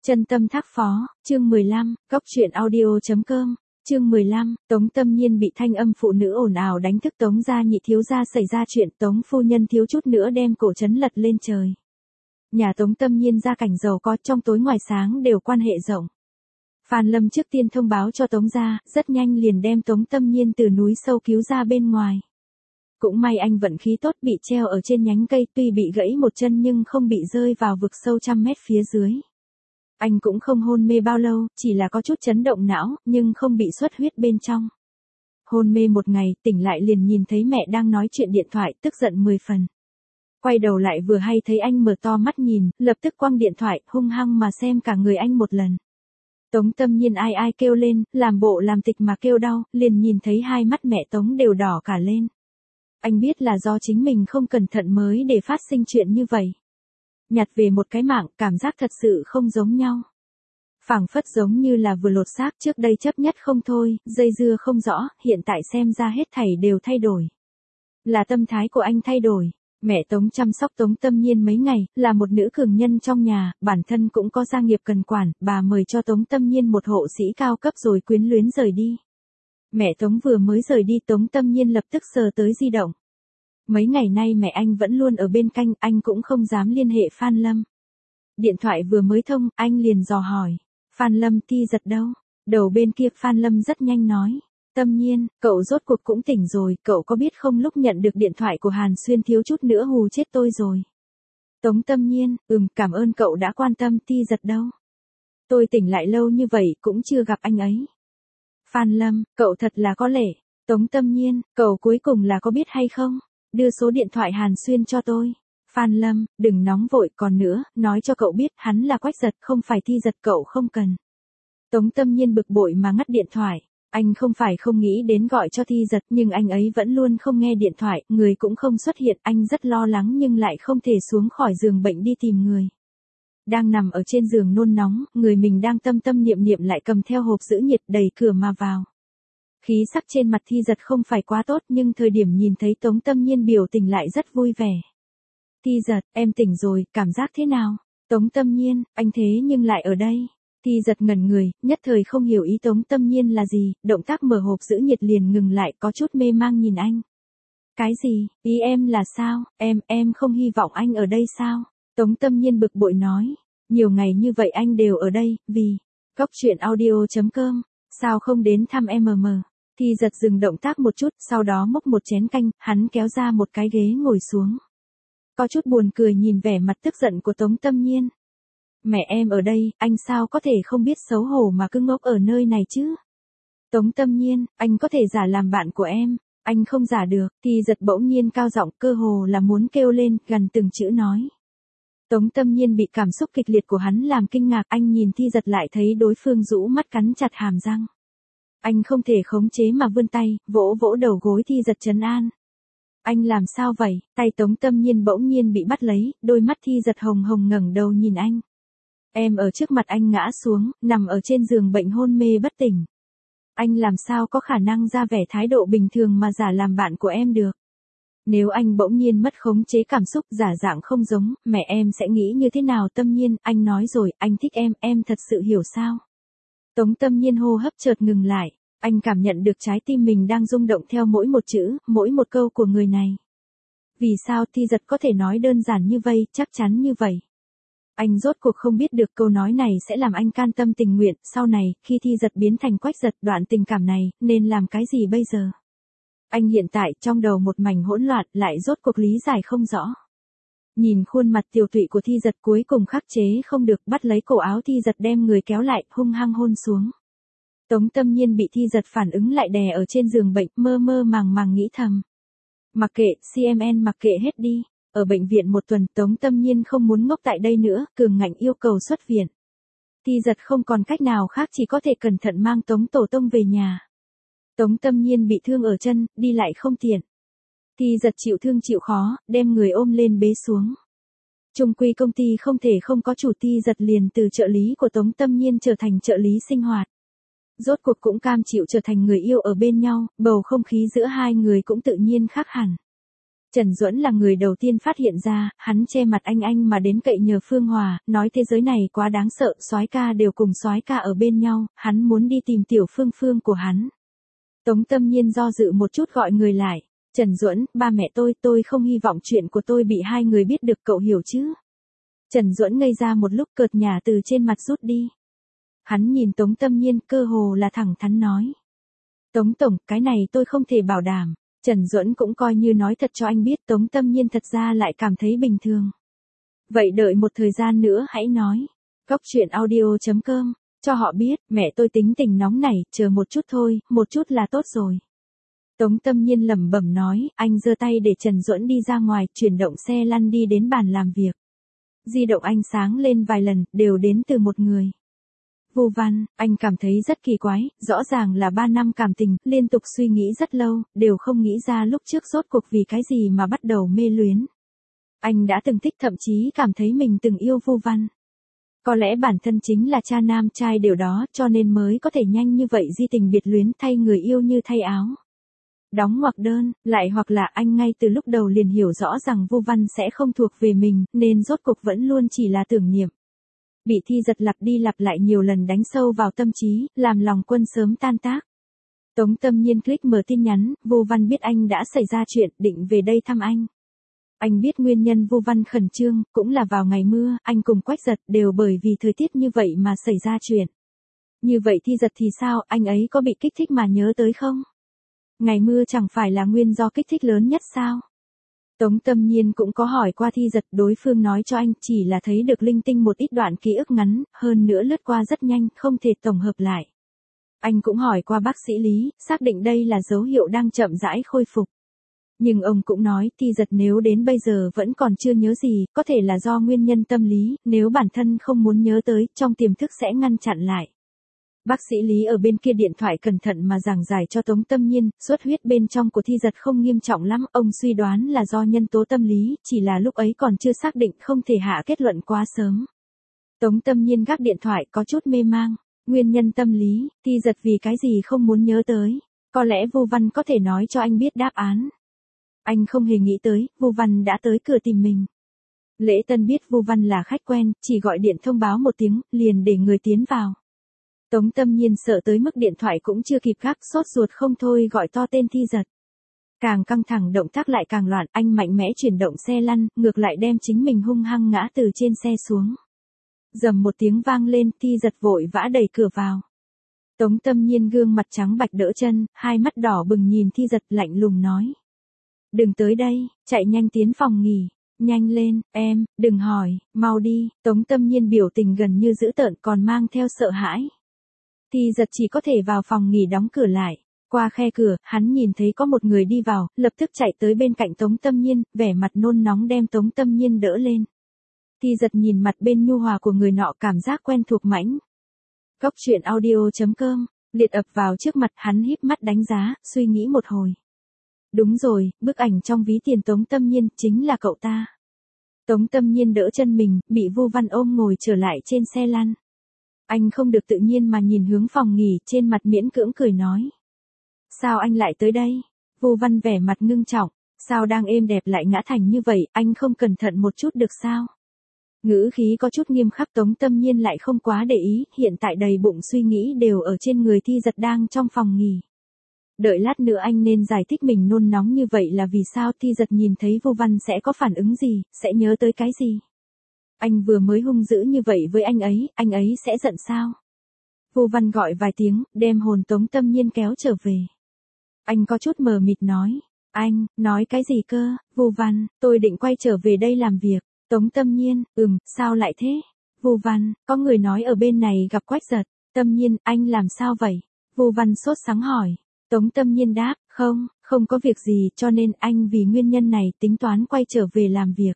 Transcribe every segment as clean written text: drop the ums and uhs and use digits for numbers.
Chân tâm thác phó, chương 15, Cóc truyện audio.com, chương 15, Tống Tâm Nhiên bị thanh âm phụ nữ ồn ào đánh thức Tống gia nhị thiếu gia xảy ra chuyện Tống phu nhân thiếu chút nữa đem cổ trấn lật lên trời. Nhà Tống Tâm Nhiên gia cảnh giàu có trong tối ngoài sáng đều quan hệ rộng. Phan Lâm trước tiên thông báo cho Tống gia, rất nhanh liền đem Tống Tâm Nhiên từ núi sâu cứu ra bên ngoài. Cũng may anh vận khí tốt bị treo ở trên nhánh cây, tuy bị gãy một chân nhưng không bị rơi vào vực sâu trăm mét phía dưới. Anh cũng không hôn mê bao lâu, chỉ là có chút chấn động não, nhưng không bị xuất huyết bên trong. Hôn mê một ngày, tỉnh lại liền nhìn thấy mẹ đang nói chuyện điện thoại, tức giận 10 phần. Quay đầu lại vừa hay thấy anh mở to mắt nhìn, lập tức quăng điện thoại, hung hăng mà xem cả người anh một lần. Tống Tâm Nhiên ai ai kêu lên, làm bộ làm tịch mà kêu đau, liền nhìn thấy hai mắt mẹ Tống đều đỏ cả lên. Anh biết là do chính mình không cẩn thận mới để phát sinh chuyện như vậy. Nhặt về một cái mạng, cảm giác thật sự không giống nhau. Phảng phất giống như là vừa lột xác, trước đây chấp nhất không thôi, dây dưa không rõ, hiện tại xem ra hết thảy đều thay đổi. Là tâm thái của anh thay đổi. Mẹ Tống chăm sóc Tống Tâm Nhiên mấy ngày, là một nữ cường nhân trong nhà, bản thân cũng có gia nghiệp cần quản, bà mời cho Tống Tâm Nhiên một hộ sĩ cao cấp rồi quyến luyến rời đi. Mẹ Tống vừa mới rời đi, Tống Tâm Nhiên lập tức sờ tới di động. Mấy ngày nay mẹ anh vẫn luôn ở bên cạnh, anh cũng không dám liên hệ Phan Lâm. Điện thoại vừa mới thông, anh liền dò hỏi, Phan Lâm Ti giật đâu? Đầu bên kia Phan Lâm rất nhanh nói, Tâm Nhiên, cậu rốt cuộc cũng tỉnh rồi, cậu có biết không lúc nhận được điện thoại của Hàn Xuyên thiếu chút nữa hù chết tôi rồi. Tống Tâm Nhiên, cảm ơn cậu đã quan tâm, Ti giật đâu? Tôi tỉnh lại lâu như vậy cũng chưa gặp anh ấy. Phan Lâm, cậu thật là có lệ. Tống Tâm Nhiên, cậu cuối cùng là có biết hay không? Đưa số điện thoại Hàn Xuyên cho tôi. Phan Lâm, đừng nóng vội, còn nữa, nói cho cậu biết hắn là Quách Giật, không phải Ti giật, cậu không cần. Tống Tâm Nhiên bực bội mà ngắt điện thoại. Anh không phải không nghĩ đến gọi cho Ti giật, nhưng anh ấy vẫn luôn không nghe điện thoại, người cũng không xuất hiện, anh rất lo lắng nhưng lại không thể xuống khỏi giường bệnh đi tìm người. Đang nằm ở trên giường nôn nóng, người mình đang tâm tâm niệm niệm lại cầm theo hộp giữ nhiệt đẩy cửa mà vào. Khí sắc trên mặt Ti giật không phải quá tốt nhưng thời điểm nhìn thấy Tống Tâm Nhiên biểu tình lại rất vui vẻ. Ti giật, em tỉnh rồi, cảm giác thế nào? Tống Tâm Nhiên, anh thế nhưng lại ở đây. Ti giật ngẩn người, nhất thời không hiểu ý Tống Tâm Nhiên là gì, động tác mở hộp giữ nhiệt liền ngừng lại, có chút mê mang nhìn anh. Cái gì, ý em là sao, em không hy vọng anh ở đây sao? Tống Tâm Nhiên bực bội nói, nhiều ngày như vậy anh đều ở đây, vì Cóc truyện audio.com, sao không đến thăm Ti giật dừng động tác một chút, sau đó múc một chén canh, hắn kéo ra một cái ghế ngồi xuống. Có chút buồn cười nhìn vẻ mặt tức giận của Tống Tâm Nhiên. Mẹ em ở đây, anh sao có thể không biết xấu hổ mà cứ ngốc ở nơi này chứ? Tống Tâm Nhiên, anh có thể giả làm bạn của em, anh không giả được. Ti giật bỗng nhiên cao giọng, cơ hồ là muốn kêu lên, gần từng chữ nói. Tống Tâm Nhiên bị cảm xúc kịch liệt của hắn làm kinh ngạc, anh nhìn Ti giật lại thấy đối phương rũ mắt cắn chặt hàm răng. Anh không thể khống chế mà vươn tay, vỗ vỗ đầu gối Ti giật trấn an. Anh làm sao vậy? Tay Tống Tâm Nhiên bỗng nhiên bị bắt lấy, đôi mắt Ti giật hồng hồng ngẩng đầu nhìn anh. Em ở trước mặt anh ngã xuống, nằm ở trên giường bệnh hôn mê bất tỉnh. Anh làm sao có khả năng ra vẻ thái độ bình thường mà giả làm bạn của em được? Nếu anh bỗng nhiên mất khống chế cảm xúc, giả dạng không giống, mẹ em sẽ nghĩ như thế nào? Tâm Nhiên, anh nói rồi, anh thích em thật sự hiểu sao? Tống Tâm Nhiên hô hấp chợt ngừng lại, anh cảm nhận được trái tim mình đang rung động theo mỗi một chữ, mỗi một câu của người này. Vì sao Ti giật có thể nói đơn giản như vậy, chắc chắn như vậy? Anh rốt cuộc không biết được câu nói này sẽ làm anh can tâm tình nguyện, sau này, khi Ti giật biến thành Quách Giật, đoạn tình cảm này, nên làm cái gì bây giờ? Anh hiện tại trong đầu một mảnh hỗn loạn, lại rốt cuộc lý giải không rõ. Nhìn khuôn mặt tiều tụy của Ti giật cuối cùng khắc chế không được, bắt lấy cổ áo Ti giật đem người kéo lại, hung hăng hôn xuống. Tống Tâm Nhiên bị Ti giật phản ứng lại đè ở trên giường bệnh, mơ mơ màng màng nghĩ thầm. Mặc kệ, CMN mặc kệ hết đi. Ở bệnh viện một tuần, Tống Tâm Nhiên không muốn ngốc tại đây nữa, cường ngạnh yêu cầu xuất viện. Ti giật không còn cách nào khác, chỉ có thể cẩn thận mang Tống Tổ Tông về nhà. Tống Tâm Nhiên bị thương ở chân, đi lại không tiện. Ti giật chịu thương chịu khó, đem người ôm lên bế xuống. Chung quy công ty không thể không có chủ, Ti giật liền từ trợ lý của Tống Tâm Nhiên trở thành trợ lý sinh hoạt. Rốt cuộc cũng cam chịu trở thành người yêu ở bên nhau, bầu không khí giữa hai người cũng tự nhiên khác hẳn. Trần Duẫn là người đầu tiên phát hiện ra, hắn che mặt anh mà đến cậy nhờ Phương Hòa, nói thế giới này quá đáng sợ, soái ca đều cùng soái ca ở bên nhau, hắn muốn đi tìm tiểu Phương Phương của hắn. Tống Tâm Nhiên do dự một chút gọi người lại. Trần Duẫn, ba mẹ tôi không hy vọng chuyện của tôi bị hai người biết được, cậu hiểu chứ? Trần Duẫn ngây ra một lúc, cợt nhả từ trên mặt rút đi. Hắn nhìn Tống Tâm Nhiên, cơ hồ là thẳng thắn nói. Tống tổng, cái này tôi không thể bảo đảm. Trần Duẫn cũng coi như nói thật cho anh biết, Tống Tâm Nhiên thật ra lại cảm thấy bình thường. Vậy đợi một thời gian nữa hãy nói. Góc chuyện audio.com, cho họ biết, mẹ tôi tính tình nóng nảy, chờ một chút thôi, một chút là tốt rồi. Tống Tâm Nhiên lẩm bẩm nói, anh giơ tay để Trần Duẫn đi ra ngoài, chuyển động xe lăn đi đến bàn làm việc. Di động anh sáng lên vài lần, đều đến từ một người. Vu Văn, anh cảm thấy rất kỳ quái, rõ ràng là 3 năm cảm tình, liên tục suy nghĩ rất lâu, đều không nghĩ ra lúc trước rốt cuộc vì cái gì mà bắt đầu mê luyến. Anh đã từng thích, thậm chí cảm thấy mình từng yêu Vu Văn. Có lẽ bản thân chính là cha nam trai điều đó, cho nên mới có thể nhanh như vậy di tình biệt luyến, thay người yêu như thay áo. Đóng ngoặc đơn, lại hoặc là anh ngay từ lúc đầu liền hiểu rõ rằng Vu Văn sẽ không thuộc về mình, nên rốt cuộc vẫn luôn chỉ là tưởng niệm. Bị Thi Giật lặp đi lặp lại nhiều lần đánh sâu vào tâm trí, làm lòng quân sớm tan tác. Tống Tâm Nhiên click mở tin nhắn, Vu Văn biết anh đã xảy ra chuyện, định về đây thăm anh. Anh biết nguyên nhân Vu Văn khẩn trương, cũng là vào ngày mưa, anh cùng Quách Giật đều bởi vì thời tiết như vậy mà xảy ra chuyện. Như vậy Thi Giật thì sao, anh ấy có bị kích thích mà nhớ tới không? Ngày mưa chẳng phải là nguyên do kích thích lớn nhất sao? Tống Tâm Nhiên cũng có hỏi qua Thi Giật, đối phương nói cho anh chỉ là thấy được linh tinh một ít đoạn ký ức ngắn, hơn nữa lướt qua rất nhanh, không thể tổng hợp lại. Anh cũng hỏi qua bác sĩ Lý, xác định đây là dấu hiệu đang chậm rãi khôi phục. Nhưng ông cũng nói, Thi Giật nếu đến bây giờ vẫn còn chưa nhớ gì, có thể là do nguyên nhân tâm lý, nếu bản thân không muốn nhớ tới, trong tiềm thức sẽ ngăn chặn lại. Bác sĩ Lý ở bên kia điện thoại cẩn thận mà giảng giải cho Tống Tâm Nhiên, xuất huyết bên trong của Thi Giật không nghiêm trọng lắm, ông suy đoán là do nhân tố tâm lý, chỉ là lúc ấy còn chưa xác định, không thể hạ kết luận quá sớm. Tống Tâm Nhiên gác điện thoại có chút mê mang, nguyên nhân tâm lý, Thi Giật vì cái gì không muốn nhớ tới, có lẽ Vu Văn có thể nói cho anh biết đáp án. Anh không hề nghĩ tới, Vu Văn đã tới cửa tìm mình. Lễ Tân biết Vu Văn là khách quen, chỉ gọi điện thông báo một tiếng, liền để người tiến vào. Tống Tâm Nhiên sợ tới mức điện thoại cũng chưa kịp gác, sốt ruột không thôi gọi to tên Thi Giật. Càng căng thẳng động tác lại càng loạn, anh mạnh mẽ chuyển động xe lăn, ngược lại đem chính mình hung hăng ngã từ trên xe xuống. Dầm một tiếng vang lên, Thi Giật vội vã đẩy cửa vào. Tống Tâm Nhiên gương mặt trắng bạch đỡ chân, hai mắt đỏ bừng nhìn Thi Giật, lạnh lùng nói. Đừng tới đây, chạy nhanh tiến phòng nghỉ. Nhanh lên, em, đừng hỏi, mau đi. Tống Tâm Nhiên biểu tình gần như dữ tợn còn mang theo sợ hãi. Thi Giật chỉ có thể vào phòng nghỉ đóng cửa lại. Qua khe cửa, hắn nhìn thấy có một người đi vào, lập tức chạy tới bên cạnh Tống Tâm Nhiên, vẻ mặt nôn nóng đem Tống Tâm Nhiên đỡ lên. Thi Giật nhìn mặt bên nhu hòa của người nọ, cảm giác quen thuộc mãnh. Góc chuyện audio.com, liệt ập vào trước mặt, hắn híp mắt đánh giá, suy nghĩ một hồi. Đúng rồi, bức ảnh trong ví tiền Tống Tâm Nhiên, chính là cậu ta. Tống Tâm Nhiên đỡ chân mình, bị Vu Văn ôm ngồi trở lại trên xe lăn. Anh không được tự nhiên mà nhìn hướng phòng nghỉ, trên mặt miễn cưỡng cười nói. Sao anh lại tới đây? Vu Văn vẻ mặt ngưng trọng, sao đang êm đẹp lại ngã thành như vậy, anh không cẩn thận một chút được sao? Ngữ khí có chút nghiêm khắc. Tống Tâm Nhiên lại không quá để ý, hiện tại đầy bụng suy nghĩ đều ở trên người Thi Giật đang trong phòng nghỉ. Đợi lát nữa anh nên giải thích mình nôn nóng như vậy là vì sao. Thi Giật nhìn thấy Vu Văn sẽ có phản ứng gì, sẽ nhớ tới cái gì. Anh vừa mới hung dữ như vậy với anh ấy sẽ giận sao? Vu Văn gọi vài tiếng, đem hồn Tống Tâm Nhiên kéo trở về. Anh có chút mờ mịt nói, anh, nói cái gì cơ? Vu Văn, tôi định quay trở về đây làm việc. Tống Tâm Nhiên, sao lại thế? Vu Văn, có người nói ở bên này gặp Quách Giật. Tâm Nhiên, anh làm sao vậy? Vu Văn sốt sắng hỏi. Tống Tâm Nhiên đáp, không có việc gì, cho nên anh vì nguyên nhân này tính toán quay trở về làm việc.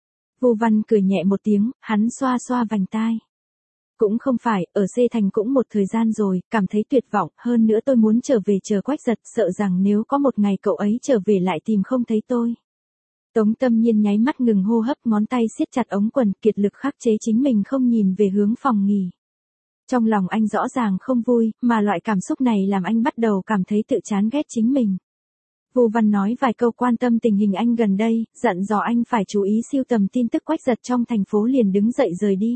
Vu Văn cười nhẹ một tiếng, hắn xoa xoa vành tai. Cũng không phải, ở C Thành cũng một thời gian rồi, cảm thấy tuyệt vọng, hơn nữa tôi muốn trở về chờ Quách Giật, sợ rằng nếu có một ngày cậu ấy trở về lại tìm không thấy tôi. Tống Tâm Nhiên nháy mắt ngừng hô hấp, ngón tay siết chặt ống quần, kiệt lực khắc chế chính mình không nhìn về hướng phòng nghỉ. Trong lòng anh rõ ràng không vui, mà loại cảm xúc này làm anh bắt đầu cảm thấy tự chán ghét chính mình. Vu Văn nói vài câu quan tâm tình hình anh gần đây, dặn dò anh phải chú ý sưu tầm tin tức Quách Giật trong thành phố liền đứng dậy rời đi.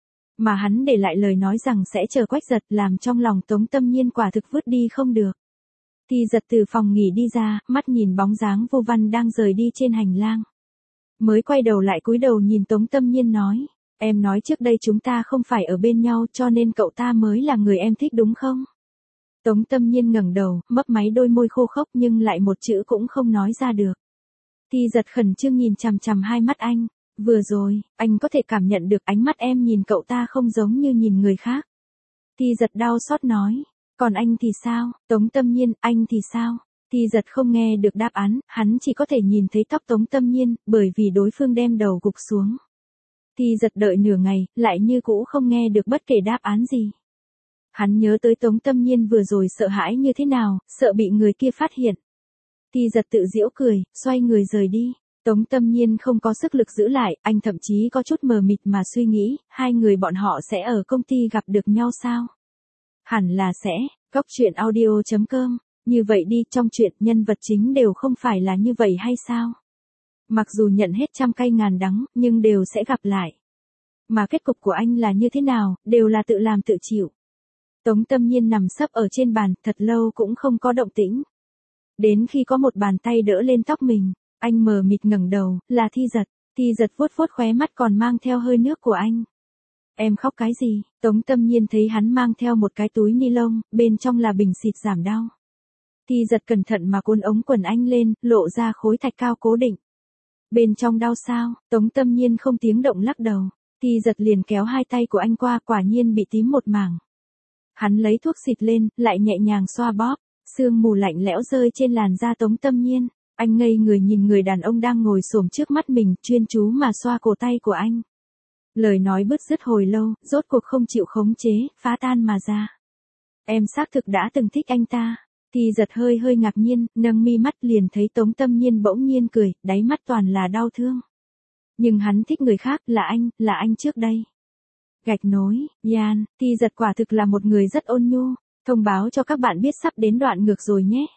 Mà hắn để lại lời nói rằng sẽ chờ Quách Giật, làm trong lòng Tống Tâm Nhiên quả thực vứt đi không được. Thi Giật từ phòng nghỉ đi ra, mắt nhìn bóng dáng Vu Văn đang rời đi trên hành lang. Mới quay đầu lại cúi đầu nhìn Tống Tâm Nhiên nói, em nói trước đây chúng ta không phải ở bên nhau cho nên cậu ta mới là người em thích đúng không? Tống Tâm Nhiên ngẩng đầu, mấp máy đôi môi khô khốc nhưng lại một chữ cũng không nói ra được. Thi Giật khẩn trương nhìn chằm chằm hai mắt anh, vừa rồi, anh có thể cảm nhận được ánh mắt em nhìn cậu ta không giống như nhìn người khác. Thi Giật đau xót nói, còn anh thì sao? Tống Tâm Nhiên, anh thì sao? Thi Giật không nghe được đáp án, hắn chỉ có thể nhìn thấy tóc Tống Tâm Nhiên, bởi vì đối phương đem đầu gục xuống. Thi Giật đợi nửa ngày, lại như cũ không nghe được bất kể đáp án gì. Hắn nhớ tới Tống Tâm Nhiên vừa rồi sợ hãi như thế nào, sợ bị người kia phát hiện. Thi Giật tự giễu cười, xoay người rời đi. Tống Tâm Nhiên không có sức lực giữ lại, anh thậm chí có chút mờ mịt mà suy nghĩ, hai người bọn họ sẽ ở công ty gặp được nhau sao? Hẳn là sẽ. Cóc truyện audio.com. Như vậy đi, trong truyện nhân vật chính đều không phải là như vậy hay sao? Mặc dù nhận hết trăm cay ngàn đắng, nhưng đều sẽ gặp lại. Mà kết cục của anh là như thế nào, đều là tự làm tự chịu. Tống Tâm Nhiên nằm sấp ở trên bàn, thật lâu cũng không có động tĩnh. Đến khi có một bàn tay đỡ lên tóc mình, anh mờ mịt ngẩng đầu, là Thi Giật. Thi Giật vuốt vuốt khóe mắt còn mang theo hơi nước của anh. Em khóc cái gì? Tống Tâm Nhiên thấy hắn mang theo một cái túi ni lông, bên trong là bình xịt giảm đau. Thi Giật cẩn thận mà cuốn ống quần anh lên, lộ ra khối thạch cao cố định. Bên trong đau sao? Tống Tâm Nhiên không tiếng động lắc đầu. Thi Giật liền kéo hai tay của anh qua, quả nhiên bị tím một mảng. Hắn lấy thuốc xịt lên, lại nhẹ nhàng xoa bóp, sương mù lạnh lẽo rơi trên làn da Tống Tâm Nhiên. Anh ngây người nhìn người đàn ông đang ngồi xổm trước mắt mình, chuyên chú mà xoa cổ tay của anh. Lời nói bứt rứt hồi lâu, rốt cuộc không chịu khống chế, phá tan mà ra. Em xác thực đã từng thích anh ta. Thi Giật hơi hơi ngạc nhiên, nâng mi mắt liền thấy Tống Tâm Nhiên bỗng nhiên cười, đáy mắt toàn là đau thương. Nhưng hắn thích người khác, là anh trước đây. Gạch nối, Yan, Thi Giật quả thực là một người rất ôn nhu. Thông báo cho các bạn biết sắp đến đoạn ngược rồi nhé.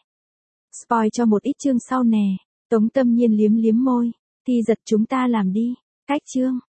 Spoil cho một ít chương sau nè. Tống Tâm Nhiên liếm liếm môi. Thi Giật chúng ta làm đi. Cách chương.